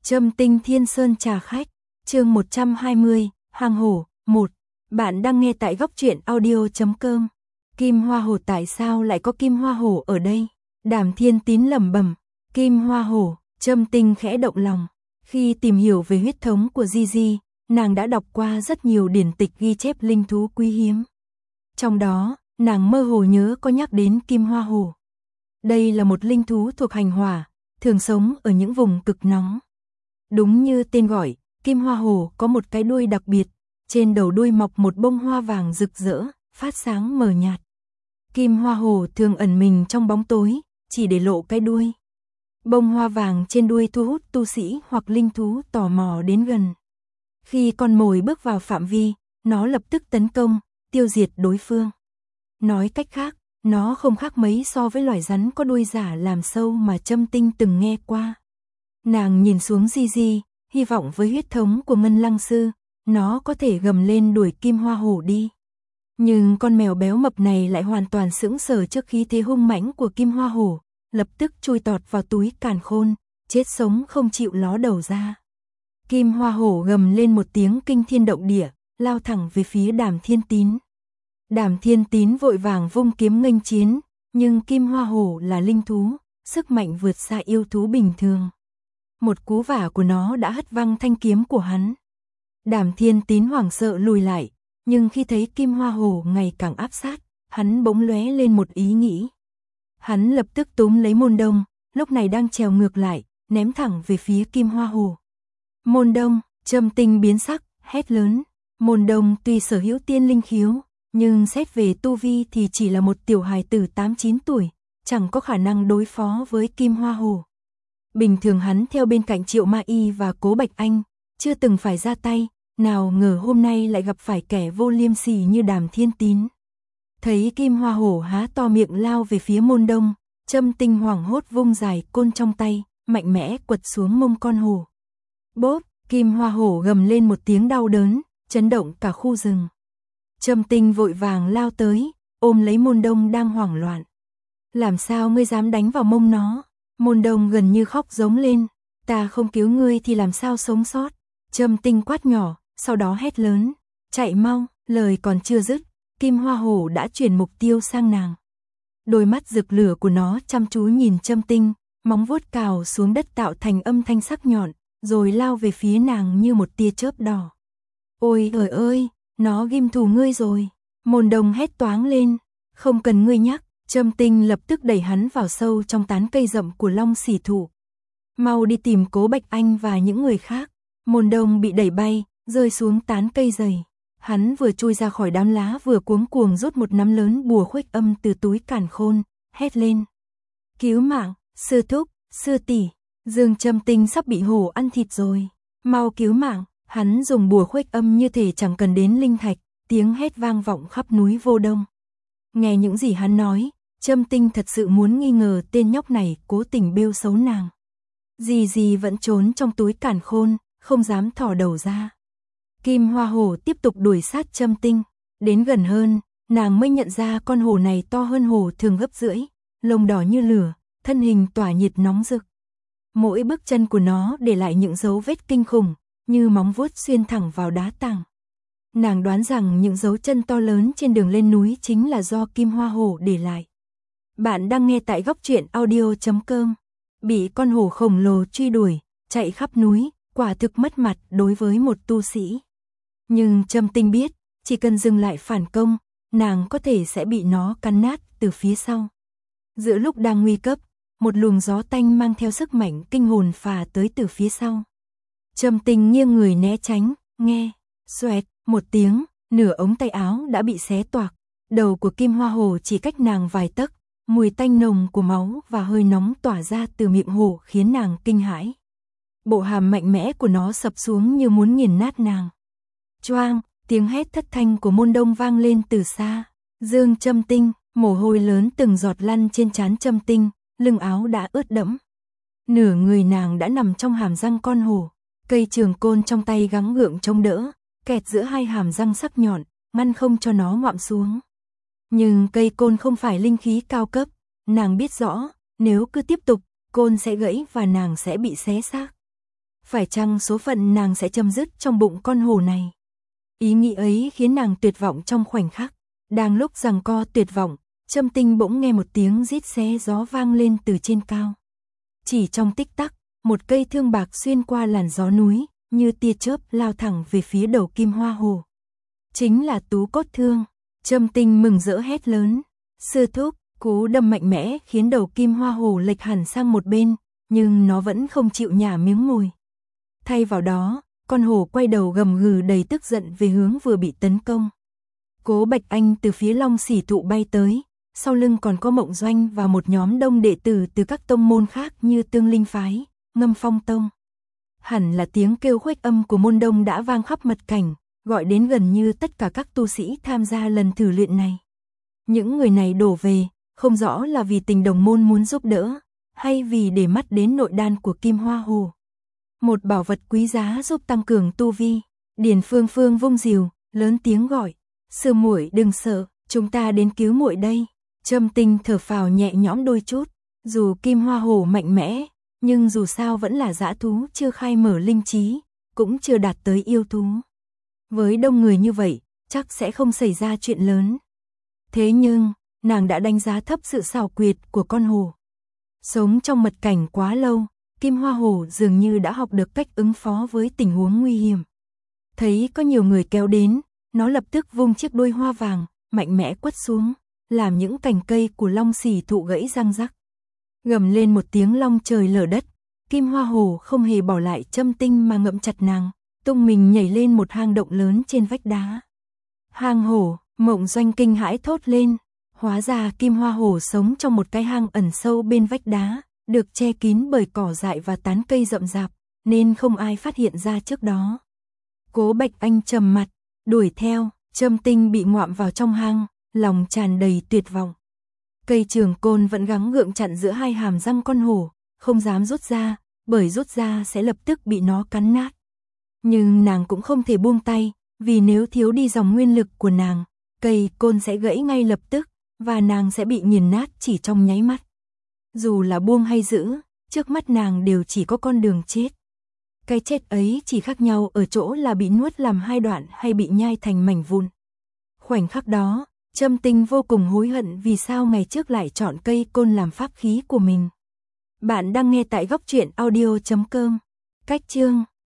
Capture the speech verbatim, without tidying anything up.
Trâm Tinh Thiên Sơn trà khách, chương một trăm hai mươi, Hang Hổ, một. Bạn đang nghe tại góc truyện audio chấm com. Kim Hoa Hổ, tại sao lại có Kim Hoa Hổ ở đây? Đàm Thiên Tín lẩm bẩm. Kim Hoa Hổ, Trâm Tinh khẽ động lòng. Khi tìm hiểu về huyết thống của Gigi, nàng đã đọc qua rất nhiều điển tịch ghi chép linh thú quý hiếm. Trong đó, nàng mơ hồ nhớ có nhắc đến Kim Hoa Hổ. Đây là một linh thú thuộc hành hỏa, thường sống ở những vùng cực nóng. Đúng như tên gọi, Kim Hoa Hổ có một cái đuôi đặc biệt, trên đầu đuôi mọc một bông hoa vàng rực rỡ, phát sáng mờ nhạt. Kim Hoa Hổ thường ẩn mình trong bóng tối, chỉ để lộ cái đuôi. Bông hoa vàng trên đuôi thu hút tu sĩ hoặc linh thú tò mò đến gần. Khi con mồi bước vào phạm vi, nó lập tức tấn công, tiêu diệt đối phương. Nói cách khác, nó không khác mấy so với loài rắn có đuôi giả làm sâu mà Trâm Tinh từng nghe qua. Nàng nhìn xuống Gigi, hy vọng với huyết thống của Ngân Lăng Sư, nó có thể gầm lên đuổi Kim Hoa Hổ đi. Nhưng con mèo béo mập này lại hoàn toàn sững sờ trước khí thế hung mãnh của Kim Hoa Hổ, lập tức chui tọt vào túi càn khôn, chết sống không chịu ló đầu ra. Kim Hoa Hổ gầm lên một tiếng kinh thiên động địa, lao thẳng về phía Đàm Thiên Tín. Đàm Thiên Tín vội vàng vung kiếm nghênh chiến, nhưng Kim Hoa Hổ là linh thú, sức mạnh vượt xa yêu thú bình thường. Một cú vả của nó đã hất văng thanh kiếm của hắn. Đàm Thiên Tín hoảng sợ lùi lại, nhưng khi thấy Kim Hoa Hổ ngày càng áp sát, hắn bỗng lóe lên một ý nghĩ. Hắn lập tức túm lấy Môn Đông, lúc này đang trèo ngược lại, ném thẳng về phía Kim Hoa Hổ. Môn Đông, Trâm Tinh biến sắc, hét lớn. Môn Đông tuy sở hữu tiên linh khiếu, nhưng xét về tu vi thì chỉ là một tiểu hài tử tám chín tuổi, chẳng có khả năng đối phó với Kim Hoa Hổ. Bình thường hắn theo bên cạnh Triệu Ma Y và Cố Bạch Anh, chưa từng phải ra tay, nào ngờ hôm nay lại gặp phải kẻ vô liêm sỉ như Đàm Thiên Tín. Thấy Kim Hoa Hổ há to miệng lao về phía Môn Đông, Trâm Tinh hoảng hốt vung dài côn trong tay, mạnh mẽ quật xuống mông con hổ. Bốp, Kim Hoa Hổ gầm lên một tiếng đau đớn, chấn động cả khu rừng. Trâm Tinh vội vàng lao tới, ôm lấy Môn Đông đang hoảng loạn. Làm sao ngươi dám đánh vào mông nó? Môn Đông gần như khóc giống lên. Ta không cứu ngươi thì làm sao sống sót? Trâm Tinh quát nhỏ, sau đó hét lớn. Chạy mau, lời còn chưa dứt, Kim Hoa Hổ đã chuyển mục tiêu sang nàng. Đôi mắt rực lửa của nó chăm chú nhìn Trâm Tinh, móng vuốt cào xuống đất tạo thành âm thanh sắc nhọn, rồi lao về phía nàng như một tia chớp đỏ. Ôi trời ơi, nó ghim thù ngươi rồi. Môn Đông hét toáng lên. Không cần ngươi nhắc. Trâm Tinh lập tức đẩy hắn vào sâu trong tán cây rậm của Long Sỉ Thụ. Mau đi tìm Cố Bạch Anh và những người khác. Môn Đông bị đẩy bay, rơi xuống tán cây dày. Hắn vừa chui ra khỏi đám lá vừa cuống cuồng rút một nắm lớn bùa khuếch âm từ túi càn khôn, hét lên. Cứu mạng, sư thúc, sư tỷ, Dương Trâm Tinh sắp bị hổ ăn thịt rồi. Mau cứu mạng, hắn dùng bùa khuếch âm như thể chẳng cần đến linh thạch, tiếng hét vang vọng khắp núi Vô Đông. Nghe những gì hắn nói, Trâm Tinh thật sự muốn nghi ngờ tên nhóc này cố tình bêu xấu nàng. Dì dì vẫn trốn trong túi càn khôn, không dám thò đầu ra. Kim Hoa Hổ tiếp tục đuổi sát Trâm Tinh. Đến gần hơn, nàng mới nhận ra con hổ này to hơn hổ thường gấp rưỡi, lông đỏ như lửa, thân hình tỏa nhiệt nóng rực. Mỗi bước chân của nó để lại những dấu vết kinh khủng, như móng vuốt xuyên thẳng vào đá tảng. Nàng đoán rằng những dấu chân to lớn trên đường lên núi chính là do Kim Hoa Hổ để lại. Bạn đang nghe tại góc truyện audio chấm com. Bị con hổ khổng lồ truy đuổi, chạy khắp núi, quả thực mất mặt đối với một tu sĩ. Nhưng Trâm Tinh biết, chỉ cần dừng lại phản công, nàng có thể sẽ bị nó cắn nát từ phía sau. Giữa lúc đang nguy cấp, một luồng gió tanh mang theo sức mạnh kinh hồn phả tới từ phía sau. Trâm Tinh nghiêng người né tránh, nghe, xoẹt, một tiếng, nửa ống tay áo đã bị xé toạc. Đầu của Kim Hoa Hổ chỉ cách nàng vài tấc, mùi tanh nồng của máu và hơi nóng tỏa ra từ miệng hổ khiến nàng kinh hãi. Bộ hàm mạnh mẽ của nó sập xuống như muốn nghiền nát nàng. Choang, tiếng hét thất thanh của Môn Đông vang lên từ xa. Dương Trâm Tinh, mồ hôi lớn từng giọt lăn trên trán Trâm Tinh, lưng áo đã ướt đẫm. Nửa người nàng đã nằm trong hàm răng con hổ, cây trường côn trong tay gắng gượng chống đỡ, kẹt giữa hai hàm răng sắc nhọn, ngăn không cho nó ngoạm xuống. Nhưng cây côn không phải linh khí cao cấp, nàng biết rõ, nếu cứ tiếp tục, côn sẽ gãy và nàng sẽ bị xé xác. Phải chăng số phận nàng sẽ chấm dứt trong bụng con hổ này? Ý nghĩ ấy khiến nàng tuyệt vọng trong khoảnh khắc. Đang lúc giằng co tuyệt vọng, Trâm Tinh bỗng nghe một tiếng rít xé gió vang lên từ trên cao. Chỉ trong tích tắc, một cây thương bạc xuyên qua làn gió núi, như tia chớp lao thẳng về phía đầu Kim Hoa Hổ. Chính là Tú Cốt Thương. Trâm Tinh mừng rỡ hét lớn. Sư thúc, cú đâm mạnh mẽ khiến đầu Kim Hoa Hổ lệch hẳn sang một bên, nhưng nó vẫn không chịu nhả miếng mồi. Thay vào đó, con hổ quay đầu gầm gừ đầy tức giận về hướng vừa bị tấn công. Cố Bạch Anh từ phía Long Sỉ Thụ bay tới, sau lưng còn có Mộng Doanh và một nhóm đông đệ tử từ các tông môn khác như Tương Linh Phái, Ngâm Phong Tông. Hẳn là tiếng kêu khuếch âm của môn đông đã vang khắp mật cảnh, gọi đến gần như tất cả các tu sĩ tham gia lần thử luyện này. Những người này đổ về, không rõ là vì tình đồng môn muốn giúp đỡ, hay vì để mắt đến nội đan của Kim Hoa Hổ. Một bảo vật quý giá giúp tăng cường tu vi. Điền Phương Phương vung rìu, lớn tiếng gọi, sư muội đừng sợ, chúng ta đến cứu muội đây. Trâm Tinh thở phào nhẹ nhõm đôi chút, dù Kim Hoa Hổ mạnh mẽ, nhưng dù sao vẫn là dã thú chưa khai mở linh trí, cũng chưa đạt tới yêu thú. Với đông người như vậy, chắc sẽ không xảy ra chuyện lớn. Thế nhưng, nàng đã đánh giá thấp sự xảo quyệt của con hổ. Sống trong mật cảnh quá lâu, Kim Hoa Hổ dường như đã học được cách ứng phó với tình huống nguy hiểm. Thấy có nhiều người kéo đến, nó lập tức vung chiếc đuôi hoa vàng, mạnh mẽ quất xuống, làm những cành cây của Long Sỉ Thụ gãy răng rắc. Gầm lên một tiếng long trời lở đất, Kim Hoa Hổ không hề bỏ lại Trâm Tinh mà ngậm chặt nàng, tung mình nhảy lên một hang động lớn trên vách đá. Hang hổ, Mộng Doanh kinh hãi thốt lên, hóa ra Kim Hoa Hổ sống trong một cái hang ẩn sâu bên vách đá, được che kín bởi cỏ dại và tán cây rậm rạp, nên không ai phát hiện ra trước đó. Cố Bạch Anh trầm mặt, đuổi theo, Trâm Tinh bị ngoạm vào trong hang, lòng tràn đầy tuyệt vọng. Cây trường côn vẫn gắng gượng chặn giữa hai hàm răng con hổ, không dám rút ra, bởi rút ra sẽ lập tức bị nó cắn nát. Nhưng nàng cũng không thể buông tay, vì nếu thiếu đi dòng nguyên lực của nàng, cây côn sẽ gãy ngay lập tức, và nàng sẽ bị nghiền nát chỉ trong nháy mắt. Dù là buông hay giữ, trước mắt nàng đều chỉ có con đường chết. Cái chết ấy chỉ khác nhau ở chỗ là bị nuốt làm hai đoạn hay bị nhai thành mảnh vụn. Khoảnh khắc đó, Trâm Tinh vô cùng hối hận vì sao ngày trước lại chọn cây côn làm pháp khí của mình. Bạn đang nghe tại góc truyện audio chấm com. Cách chương